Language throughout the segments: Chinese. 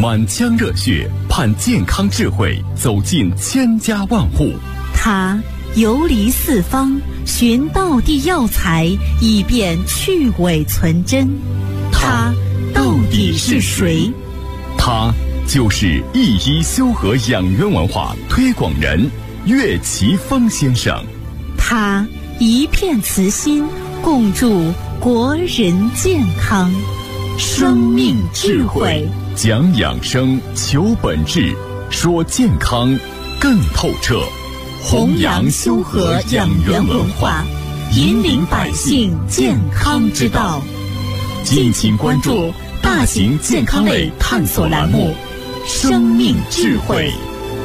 满腔热血盼健康智慧走进千家万户。 他游离四方，寻道地药材，以便去伪存真。他到底是谁？ 他就是一一修和养元文化推广人岳奇峰先生。 他一片慈心，共筑国人健康。生命智慧， 讲养生，求本质，说健康更透彻。 弘扬修和养元文化，引领百姓健康之道。敬请关注大型健康类探索栏目《生命智慧》。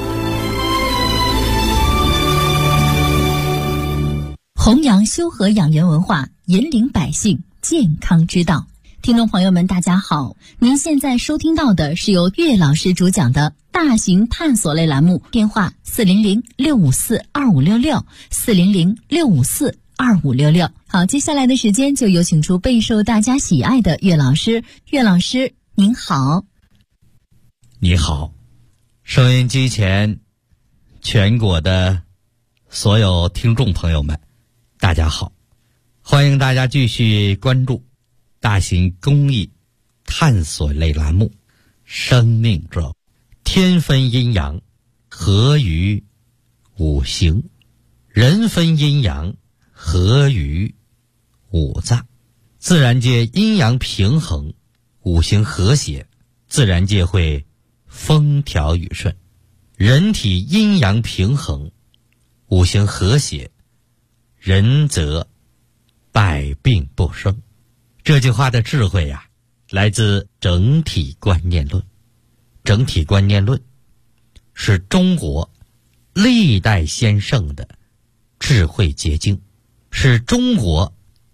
弘扬修和养元文化，引领百姓健康之道。听众朋友们，大家好，您现在收听到的是由岳老师主讲的大型探索类栏目，电话400-654-2566，400-654-2566。好，接下来的时间就有请出备受大家喜爱的岳老师。岳老师您好。 你好，收音机前全国的所有听众朋友们，大家好，欢迎大家继续关注大型公益探索类栏目《生命之道》，天分阴阳，合于五行；人分阴阳，合于五脏。自然界阴阳平衡，五行和谐，自然界会风调雨顺；人体阴阳平衡，五行和谐，人则百病不生。这句话的智慧呀，来自整体观念论。整体观念论是中国历代先圣的智慧结晶，是中国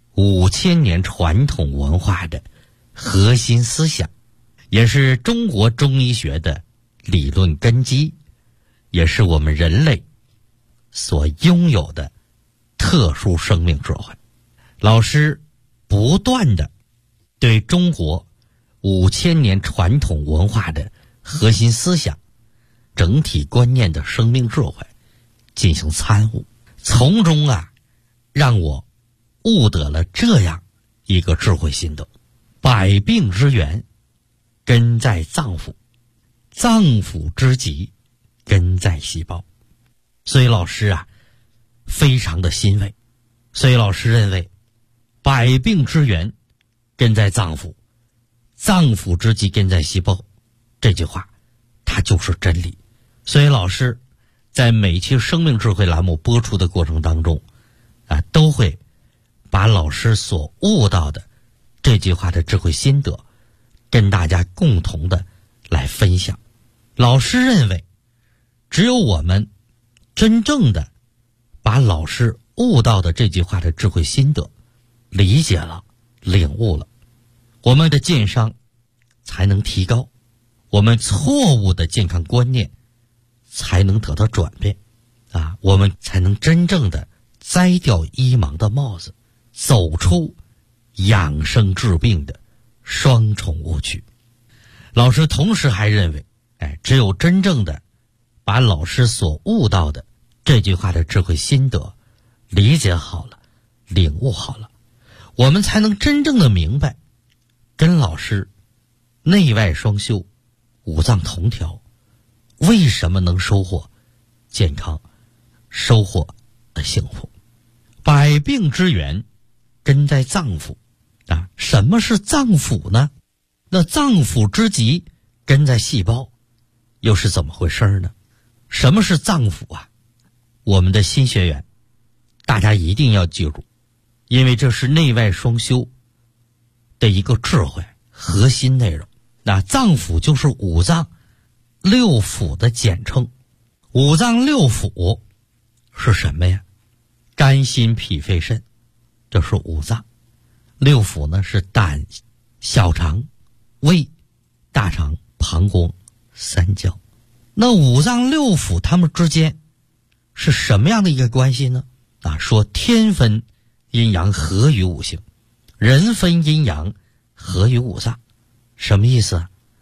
5000年传统文化的核心思想，也是中国中医学的理论根基，也是我们人类所拥有的特殊生命智慧。老师不断的对中国5000年传统文化的核心思想、整体观念的生命智慧进行参悟，从中让我悟得了这样一个智慧心得：百病之源根在脏腑，脏腑之疾根在细胞。所以老师非常的欣慰。所以老师认为，百病之源根在脏腑，脏腑之疾根在细胞，这句话它就是真理。所以老师在每期生命智慧栏目播出的过程当中都会把老师所悟到的这句话的智慧心得跟大家共同的来分享。老师认为，只有我们真正的把老师悟到的这句话的智慧心得理解了、领悟了，我们的健商才能提高，我们错误的健康观念才能得到转变我们才能真正的摘掉医盲的帽子，走出养生治病的双重误区。老师同时还认为，只有真正的把老师所悟到的这句话的智慧心得理解好了、领悟好了，我们才能真正的明白，跟老师内外双修、五脏同调，为什么能收获健康、收获幸福。百病之源根在脏腑什么是脏腑呢？那脏腑之疾根在细胞，又是怎么回事呢？什么是脏腑我们的新学员大家一定要记住，因为这是内外双修的一个智慧核心内容。那脏腑就是五脏六腑的简称。五脏六腑是什么呀？肝心脾肺肾，这是五脏。六腑呢是胆、小肠、胃、大肠、膀胱、三焦。那五脏六腑它们之间是什么样的一个关系呢？说天分阴阳合于五行，人分阴阳合于五脏。什么意思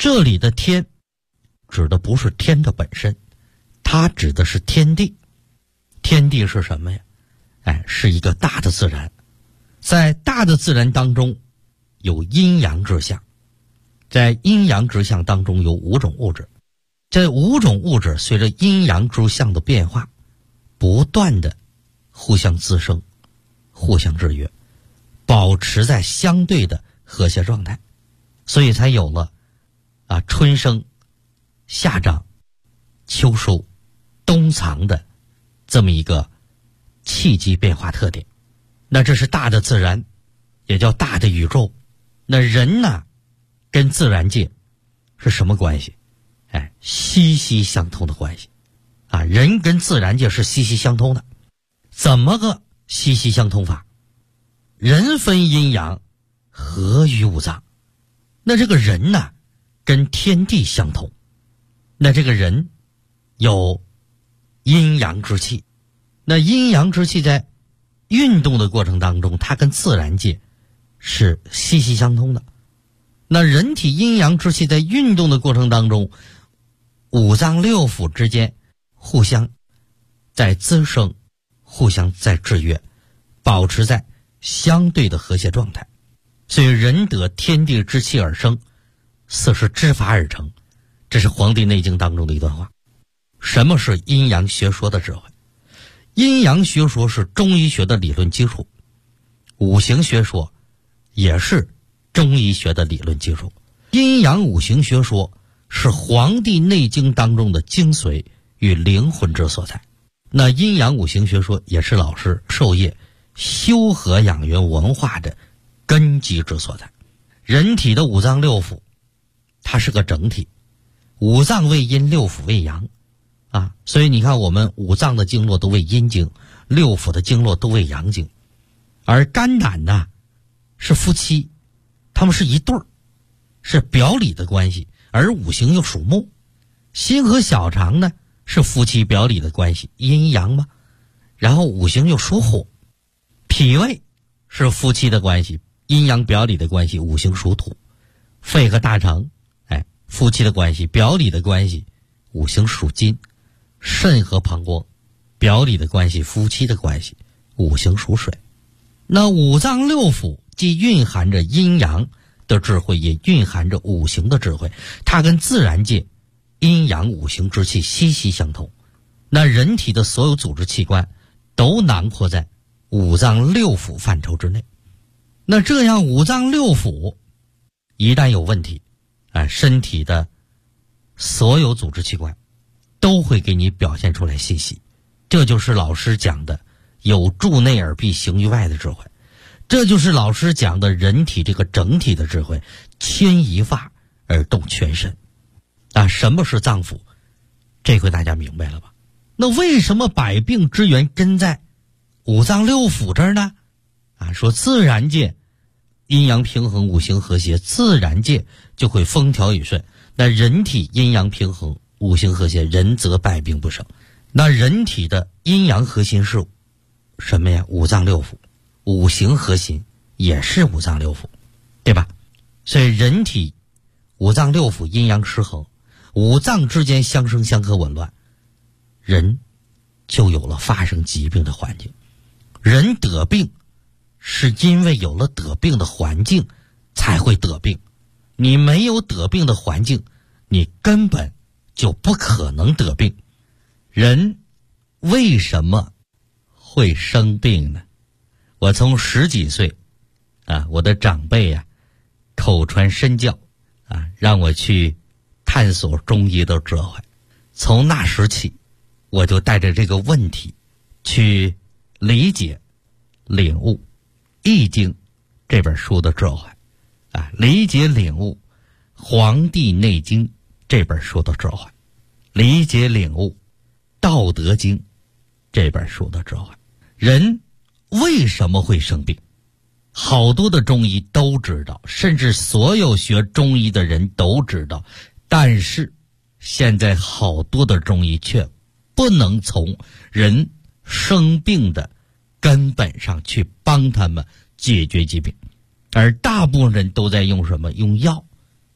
这里的天指的不是天的本身，它指的是天地。天地是什么呀？是一个大的自然。在大的自然当中有阴阳之象，在阴阳之象当中有5种物质，这5种物质随着阴阳之象的变化不断的互相滋生，互相制约，保持在相对的和谐状态，所以才有了春生夏长秋收冬藏的这么一个气机变化特点。那这是大的自然，也叫大的宇宙。那人呢，跟自然界是什么关系？息息相通的关系人跟自然界是息息相通的。怎么个息息相通法？人分阴阳，合于五脏。那这个人呢，跟天地相通。那这个人有阴阳之气，那阴阳之气在运动的过程当中，它跟自然界是息息相通的。那人体阴阳之气在运动的过程当中，五脏六腑之间互相在滋生，互相在制约，保持在相对的和谐状态。所以人得天地之气而生，色是之法而成，这是《黄帝内经》当中的一段话。什么是阴阳学说的智慧？阴阳学说是中医学的理论基础，五行学说也是中医学的理论基础。阴阳五行学说是《黄帝内经》当中的精髓与灵魂之所在。那阴阳五行学说也是老师授业修和养元文化的根基之所在。人体的五脏六腑它是个整体，五脏为阴，六腑为阳所以你看我们五脏的经络都为阴经，六腑的经络都为阳经。而肝胆呢是夫妻，他们是一对儿，是表里的关系。而五行又属木，心和小肠呢是夫妻表里的关系，阴阳嘛。然后五行又属火，脾胃是夫妻的关系，阴阳表里的关系，五行属土。肺和大肠夫妻的关系，表里的关系，五行属金。肾和膀胱表里的关系，夫妻的关系，五行属水。那五脏六腑既蕴含着阴阳的智慧，也蕴含着五行的智慧，它跟自然界阴阳五行之气息息相通。那人体的所有组织器官都囊括在五脏六腑范畴之内。那这样五脏六腑一旦有问题身体的所有组织器官都会给你表现出来信息。这就是老师讲的有助内而必行于外的智慧，这就是老师讲的人体这个整体的智慧，牵一发而动全身什么是脏腑？这回大家明白了吧？那为什么百病之源根在五脏六腑这儿呢？说自然界阴阳平衡，五行和谐，自然界就会风调雨顺。那人体阴阳平衡，五行和谐，人则百病不生。那人体的阴阳核心是什么呀？五脏六腑。五行核心也是五脏六腑，对吧？所以人体五脏六腑阴阳失衡，五脏之间相生相克紊乱，人就有了发生疾病的环境。人得病是因为有了得病的环境才会得病，你没有得病的环境，你根本就不可能得病。人为什么会生病呢？我从10几岁我的长辈口传身教让我去探索中医的智慧。从那时起，我就带着这个问题去理解领悟《易经》这本书的智慧理解领悟《黄帝内经》这本书的智慧，理解领悟《道德经》这本书的智慧。人为什么会生病？好多的中医都知道，甚至所有学中医的人都知道，但是现在好多的中医却不能从人生病的根本上去帮他们解决疾病，而大部分人都在用什么？用药，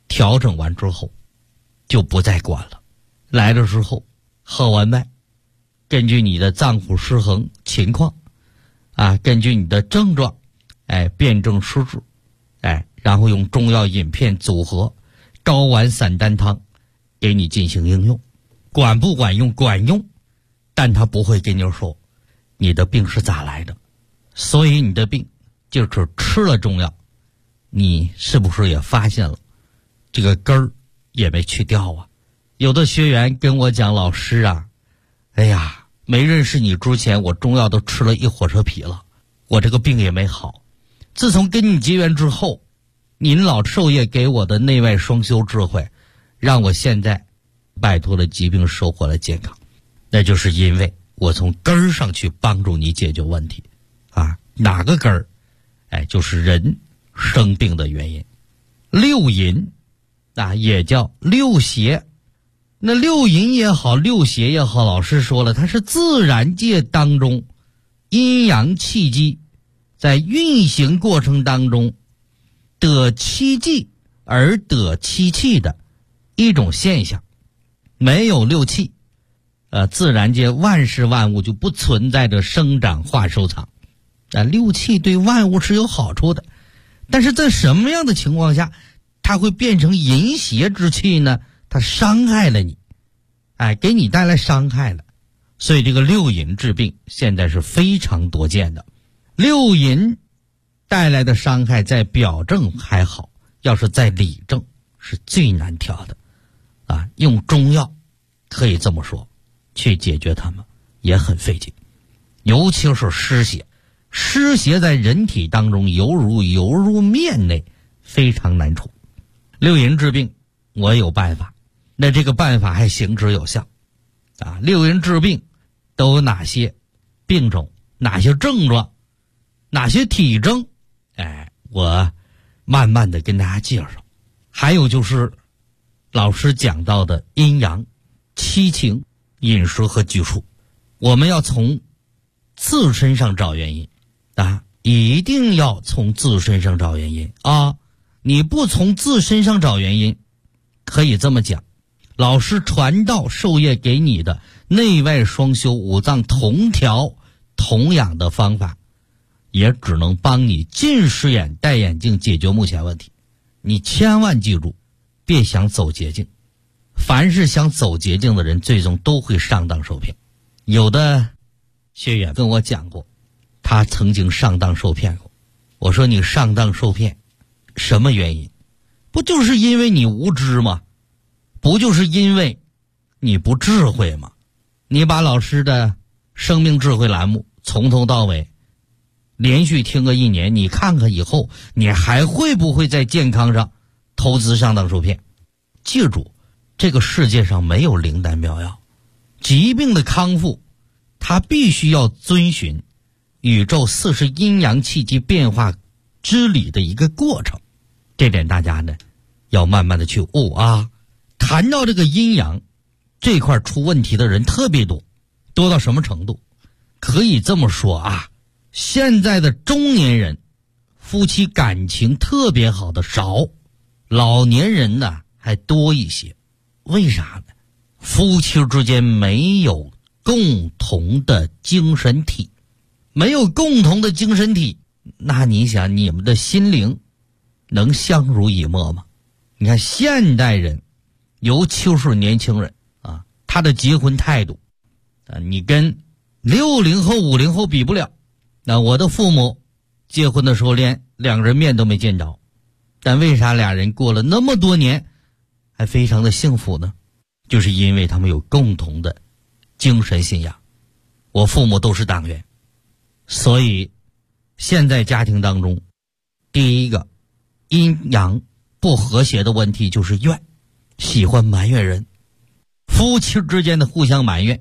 调整完之后就不再管了。来的时候号完脉，根据你的脏腑失衡情况根据你的症状辨证施治然后用中药饮片组合睾丸散丹汤给你进行应用。管不管用？管用，但他不会跟你说你的病是咋来的。所以你的病就是吃了中药，你是不是也发现了这个根儿也没去掉啊？有的学员跟我讲，老师啊，哎呀，没认识你之前我中药都吃了一火车皮了，我这个病也没好。自从跟你结缘之后，您老授业给我的内外双修智慧，让我现在摆脱了疾病，收获了健康。那就是因为我从根儿上去帮助你解决问题哪个根儿？就是人生病的原因。六淫也叫六邪。那六淫也好，六邪也好，老师说了，它是自然界当中阴阳气机在运行过程当中得七气而得七气的一种现象。没有六气自然界万事万物就不存在着生长化收藏六气对万物是有好处的，但是在什么样的情况下它会变成淫邪之气呢？它伤害了你给你带来伤害了。所以这个六淫治病现在是非常多见的。六淫带来的伤害在表症还好，要是在里症是最难调的用中药可以这么说去解决它们也很费劲。尤其是湿邪，湿邪在人体当中犹如面内，非常难除。六淫治病我有办法，那这个办法还行之有效六淫治病都有哪些病种，哪些症状，哪些体征我慢慢的跟大家介绍。还有就是老师讲到的阴阳、七情、饮食和居处，我们要从自身上找原因一定要从自身上找原因你不从自身上找原因，可以这么讲，老师传道授业给你的内外双修、五脏同调同养的方法，也只能帮你近视眼戴眼镜解决目前问题。你千万记住，别想走捷径。凡是想走捷径的人，最终都会上当受骗。有的学员跟我讲过，他曾经上当受骗过。我说你上当受骗什么原因？不就是因为你无知吗？不就是因为你不智慧吗？你把老师的生命智慧栏目从头到尾连续听个1年，你看看以后你还会不会在健康上投资上当受骗？记住，这个世界上没有灵丹妙药，疾病的康复它必须要遵循宇宙40阴阳气机变化之理的一个过程。这点大家呢要慢慢的去悟谈到这个阴阳这块出问题的人特别多到什么程度？可以这么说现在的中年人夫妻感情特别好的少，老年人呢还多一些。为啥呢？夫妻之间没有共同的精神体，没有共同的精神体，那你想你们的心灵能相濡以沫吗？你看现代人，尤其是年轻人他的结婚态度你跟60后50后比不了。那我的父母结婚的时候连两人面都没见着，但为啥俩人过了那么多年还非常的幸福呢？就是因为他们有共同的精神信仰。我父母都是党员，所以现在家庭当中第一个阴阳不和谐的问题就是怨，喜欢埋怨人。夫妻之间的互相埋怨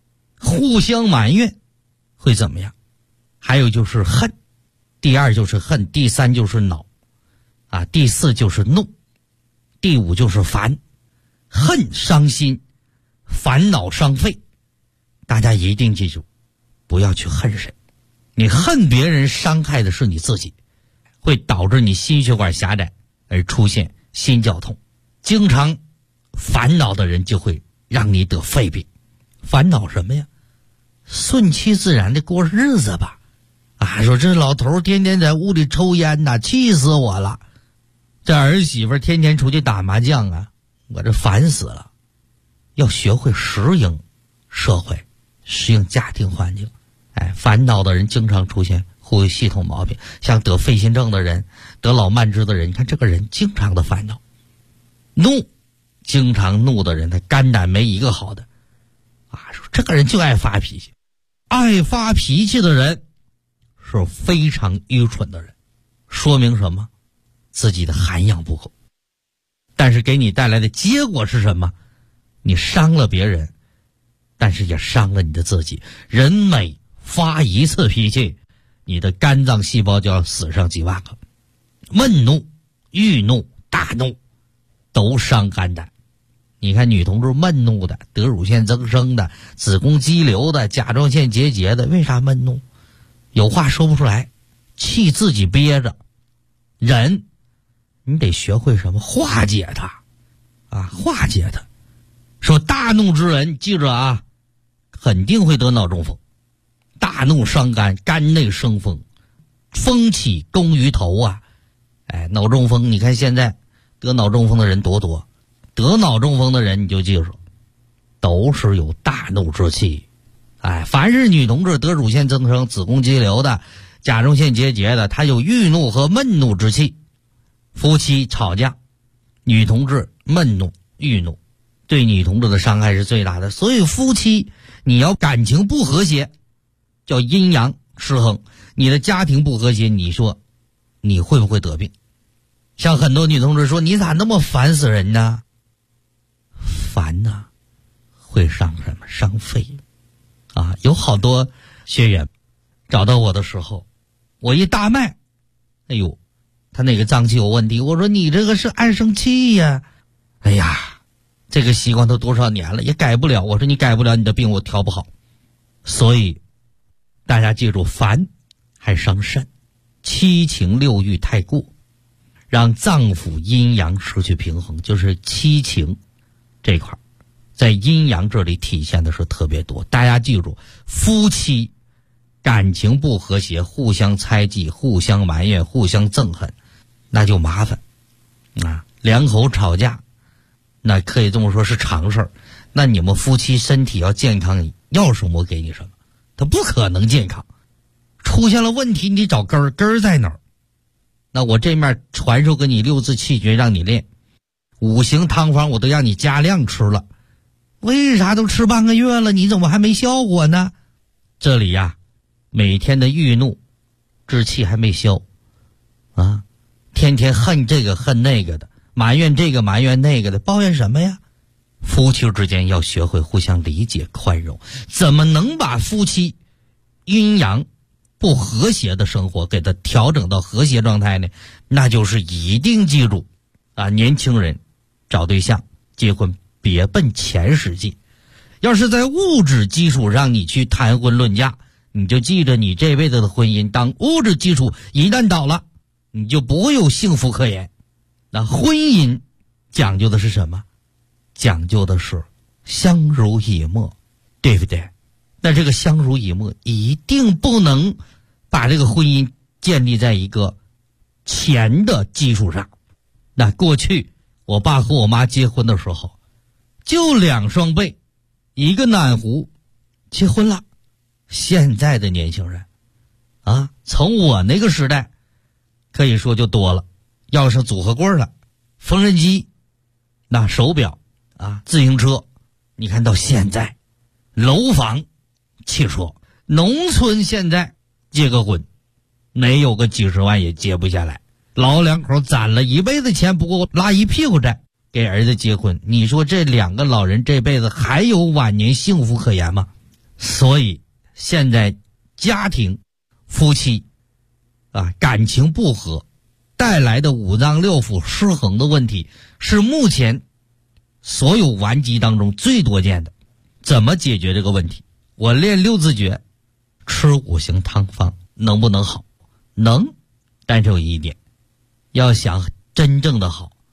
会怎么样？还有就是恨，第二就是恨，第三就是恼第四就是怒，第五就是烦。恨伤心，烦恼伤肺。大家一定记住，不要去恨谁。你恨别人，伤害的是你自己，会导致你心血管狭窄而出现心绞痛。 经常烦恼的人就会让你得肺病。烦恼什么呀？顺其自然的过日子吧。说这老头天天在屋里抽烟呐，气死我了。这儿媳妇天天出去打麻将啊，我这烦死了。要学会适应社会，适应家庭环境。烦恼的人经常出现呼吸系统毛病，像得肺心症的人，得老慢支的人，你看这个人经常的烦恼。经常怒的人，他肝胆没一个好的。说这个人就爱发脾气。爱发脾气的人是非常愚蠢的人，说明什么？自己的涵养不够。但是给你带来的结果是什么？你伤了别人，但是也伤了你的自己。人每发一次脾气，你的肝脏细胞就要死上几万个。闷怒、郁怒、大怒都伤肝胆。你看女同志闷怒的，得乳腺增生的，子宫肌瘤的，甲状腺结节的，为啥闷怒？有话说不出来，气自己憋着。人你得学会什么？化解它化解它。说大怒之人，记着啊，肯定会得脑中风。大怒伤肝，肝内生风，风起攻于头啊。脑中风，你看现在得脑中风的人多多。得脑中风的人你就记住，都是有大怒之气。凡是女同志得乳腺增生、子宫肌瘤的、甲状腺结节的，她有郁怒和闷怒之气。夫妻吵架，女同志闷怒、郁怒，对女同志的伤害是最大的。所以夫妻你要感情不和谐，叫阴阳失衡，你的家庭不和谐，你说你会不会得病？像很多女同志说，你咋那么烦死人呢？烦呐，会伤什么？伤肺。有好多学员找到我的时候，我一大脉，他那个脏器有问题。我说你这个是爱生气呀。这个习惯都多少年了也改不了。我说你改不了，你的病我调不好。所以大家记住，烦还伤肾，七情六欲太过，让脏腑阴阳失去平衡，就是七情这块在阴阳这里体现的是特别多。大家记住，夫妻感情不和谐，互相猜忌，互相埋怨，互相憎恨，那就麻烦两口吵架，那可以这么说是常事儿。那你们夫妻身体要健康，要什么我给你什么，它不可能健康。出现了问题你得找根儿在哪儿？那我这面传授给你6字气诀让你练，5行汤方我都让你加量吃了，为啥都吃半个月了，你怎么还没效果呢？这里每天的郁怒之气还没消天天恨这个恨那个的，埋怨这个埋怨那个的，抱怨什么呀？夫妻之间要学会互相理解宽容。怎么能把夫妻阴阳不和谐的生活给它调整到和谐状态呢？那就是一定记住年轻人找对象结婚别奔钱使劲。要是在物质基础上你去谈婚论嫁，你就记着你这辈子的婚姻，当物质基础一旦倒了，你就不会有幸福可言。那婚姻讲究的是什么？讲究的是相濡以沫，对不对？那这个相濡以沫一定不能把这个婚姻建立在一个钱的基础上。那过去我爸和我妈结婚的时候就2双倍，一个暖壶结婚了。现在的年轻人从我那个时代可以说就多了，要上组合柜了，缝纫机，那手表自行车。你看到现在楼房、汽车，农村现在结个婚没有个几十万也结不下来，老两口攒了一辈子钱不够拉一屁股债给儿子结婚，你说这2个老人这辈子还有晚年幸福可言吗？所以现在家庭夫妻感情不和带来的5脏6腑失衡的问题，是目前所有顽疾当中最多见的。怎么解决这个问题？我练6字诀，吃5行汤方，能不能好？能，但是有一点，要想真正的好，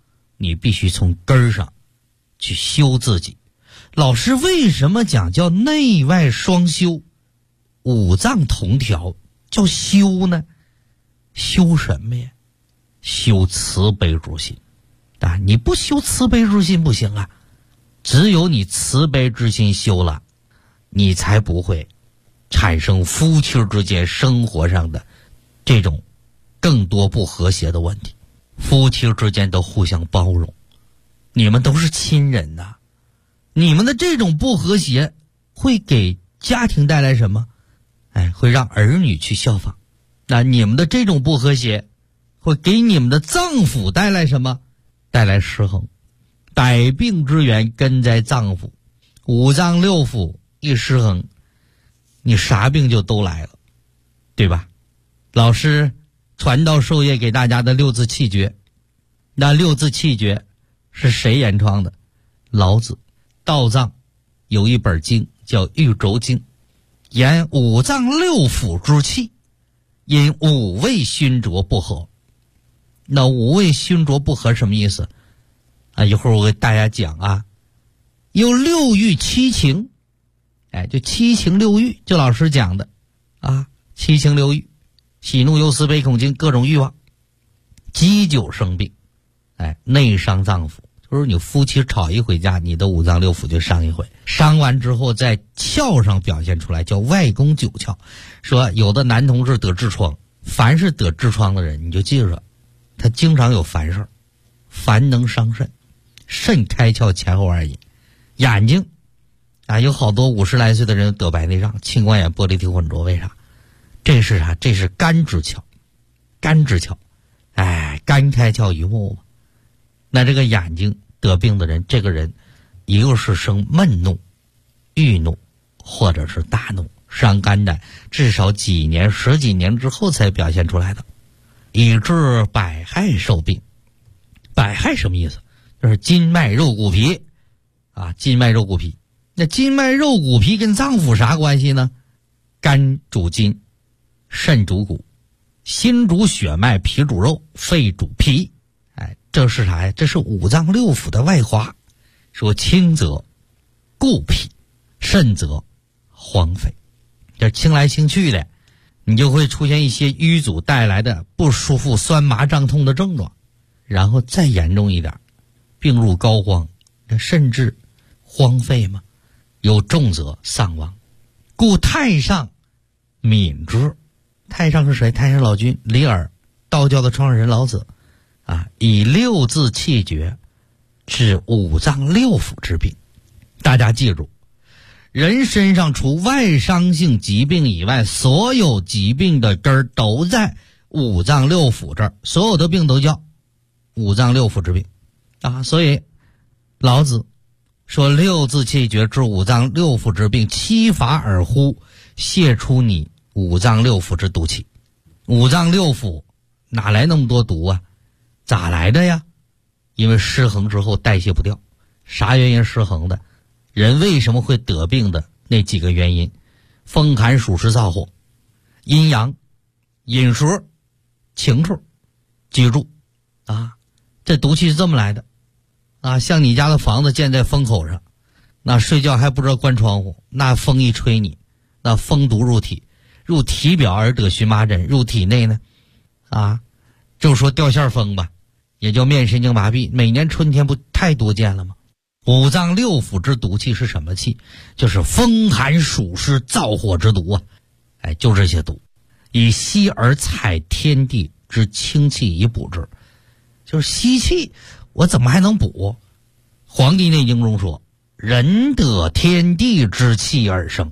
你必须从根儿上去修自己。老师为什么讲叫内外双修，五脏同调叫修呢？修什么呀？修慈悲之心啊！你不修慈悲之心不行啊，只有你慈悲之心修了，你才不会产生夫妻之间生活上的这种更多不和谐的问题。夫妻之间都互相包容，你们都是亲人呐，你们的这种不和谐会给家庭带来什么？会让儿女去效仿。那你们的这种不和谐会给你们的脏腑带来什么？带来失衡。百病之源根在脏腑，五脏六腑一失衡，你啥病就都来了，对吧？老师传道授业给大家的六字气诀，那六字气诀是谁原创的？老子。道藏有一本经叫《玉轴经》，言五脏六腑之气，因五味熏浊不和。那五味熏浊不和什么意思啊？一会儿我给大家讲啊。有六欲七情，就七情六欲，就老师讲的啊，七情六欲，喜怒忧思悲恐惊，各种欲望，积久生病，内伤脏腑。就是你夫妻吵一回架，你的五脏六腑就伤一回，伤完之后在窍上表现出来，叫外攻九窍。说有的男同志得痔疮，凡是得痔疮的人，你就记着，他经常有烦事儿，烦能伤肾，肾开窍前后而饮。眼睛有好多50来岁的人得白内障、青光眼、玻璃体混浊，为啥？这是啥？这是肝之窍，肝之窍，肝开窍于目嘛。那这个眼睛得病的人，这个人一个是生闷怒、郁怒，或者是大怒，伤肝胆，至少几年、10几年之后才表现出来的，以致百害受病。百害什么意思？就是筋脉肉骨皮筋脉肉骨皮。那筋脉肉骨皮跟脏腑啥关系呢？肝主筋，肾主骨，心主血脉，脾主肉，肺主皮。这是啥呀？这是五脏六腑的外化。说轻则固脾，肾则荒肺。这清来清去的，你就会出现一些瘀阻带来的不舒服、酸麻胀痛的症状。然后再严重一点，病入膏肓，甚至荒废嘛。有重则丧亡。故太上敏之。太上是谁？太上老君李耳，道教的创始人老子以六字气诀治五脏六腑之病。大家记住，人身上除外伤性疾病以外，所有疾病的根儿都在五脏六腑这儿，所有的病都叫五脏六腑之病所以老子说六字气诀治五脏六腑之病，七法而乎，泄出你五脏六腑之毒气。五脏六腑哪来那么多毒啊？咋来的呀？因为失衡之后代谢不掉。啥原因失衡的？人为什么会得病的那几个原因：风寒暑湿燥火、阴阳、饮食、情处、居住这毒气是这么来的像你家的房子建在风口上，那睡觉还不知道关窗户，那风一吹你，那风毒入体，入体表而得荨麻疹，入体内呢就说掉线风吧，也叫面神经麻痹。每年春天不太多见了吗？五脏六腑之毒气是什么气？就是风寒暑湿燥火之毒就这些毒。以吸而采天地之清气以补之，就是吸气，我怎么还能补？黄帝内经中说，人得天地之气而生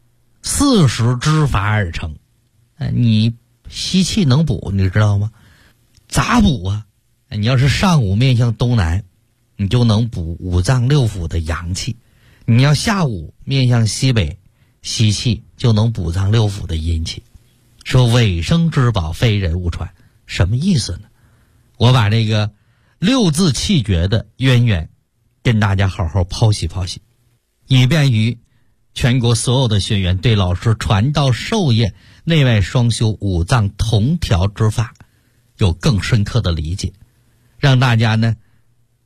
，40之法而成。你吸气能补，你知道吗？咋补啊？你要是上午面向东南，你就能补五脏六腑的阳气；你要下午面向西北吸气，就能补脏六腑的阴气。说尾生之宝，非人勿传，什么意思呢？我把这个六字气诀的渊源跟大家好好剖析剖析，以便于全国所有的学员对老师传道授业内外双修五脏同调之法有更深刻的理解，让大家呢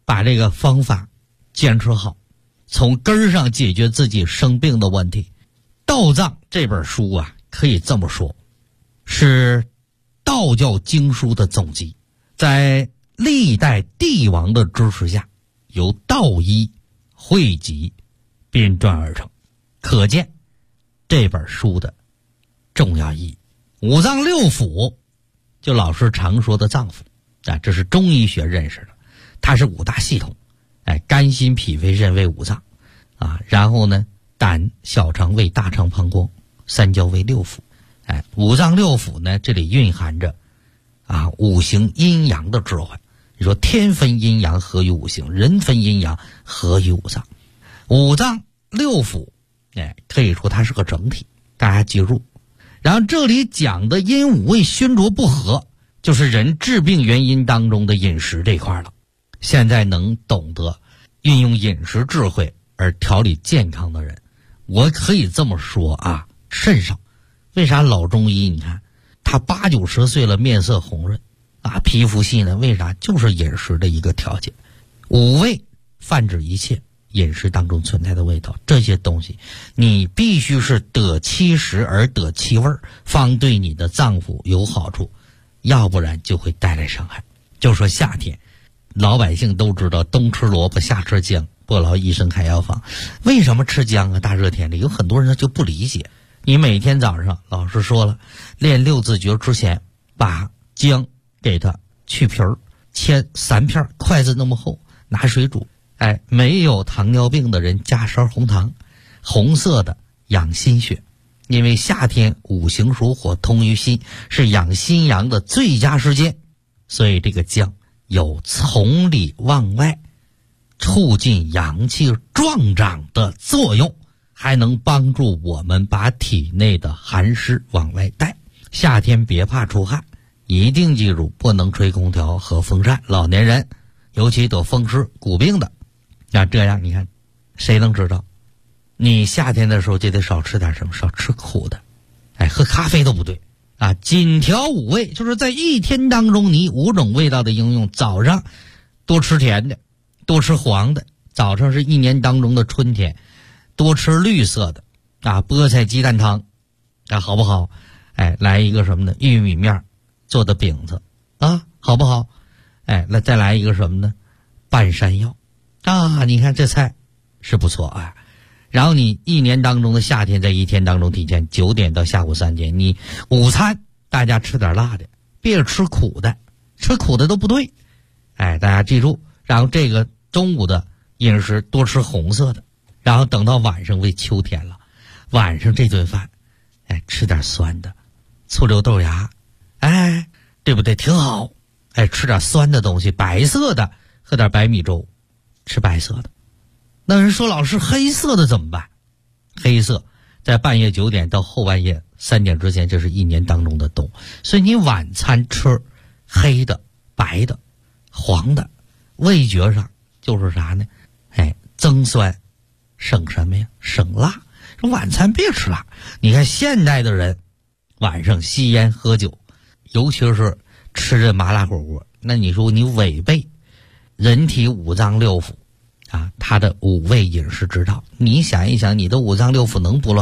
把这个方法坚持好，从根儿上解决自己生病的问题。《道藏》这本书啊，可以这么说，是道教经书的总集，在历代帝王的支持下，由道医汇集编撰而成，可见这本书的重要意义。五脏六腑，就老师常说的脏腑啊，这是中医学认识的，它是五大系统，肝心脾肺肾为五脏啊，然后呢，胆小肠胃大肠膀胱三焦为六腑，五脏六腑呢，这里蕴含着啊五行阴阳的智慧。你说天分阴阳合于五行，人分阴阳合于五脏，五脏六腑，可以说它是个整体，大家记住。然后这里讲的阴五味熏浊不和，就是人治病原因当中的饮食这块了。现在能懂得运用饮食智慧而调理健康的人，我可以这么说啊，甚少。为啥老中医你看他80、90岁了面色红润啊，皮肤细呢？为啥？就是饮食的一个调节。五味泛指一切饮食当中存在的味道，这些东西你必须是得其实而得其味，方对你的脏腑有好处，要不然就会带来伤害。就说夏天老百姓都知道冬吃萝卜夏吃姜，不劳医生开药方。为什么吃姜啊？大热天里有很多人他就不理解。你每天早上老师说了，练六字诀之前把姜给它去皮儿，切3片，筷子那么厚，拿水煮。没有糖尿病的人加勺红糖，红色的养心血，因为夏天五行属火，通于心，是养心阳的最佳时间，所以这个姜有从里往外促进阳气壮长的作用，还能帮助我们把体内的寒湿往外带。夏天别怕出汗，一定记住不能吹空调和风扇，老年人尤其得风湿骨病的，那这样你看谁能知道？你夏天的时候就得少吃点什么，少吃苦的，喝咖啡都不对啊。紧调五味，就是在一天当中你5种味道的应用。早上多吃甜的，多吃黄的，早上是一年当中的春天，多吃绿色的啊，菠菜鸡蛋汤啊，好不好？来一个什么呢？玉米面做的饼子啊，好不好？那再来一个什么呢？半山药啊，你看这菜是不错啊。然后你一年当中的夏天，在一天当中体现9点到下午3点，你午餐大家吃点辣的，别吃苦的，吃苦的都不对。大家记住。然后这个中午的饮食多吃红色的，然后等到晚上为秋天了，晚上这顿饭吃点酸的，醋溜豆芽，对不对？挺好。吃点酸的东西，白色的，喝点白米粥，吃白色的。那人说老师黑色的怎么办？黑色在半夜9点到后半夜3点之前，这是一年当中的冬，所以你晚餐吃黑的、白的、黄的，味觉上就是啥呢？增酸，省什么呀？省辣。晚餐别吃辣。你看现代的人晚上吸烟喝酒，尤其是吃这麻辣火锅，那你说你违背人体五脏六腑啊，它的五味饮食之道。你想一想，你的五脏六腑能不乱？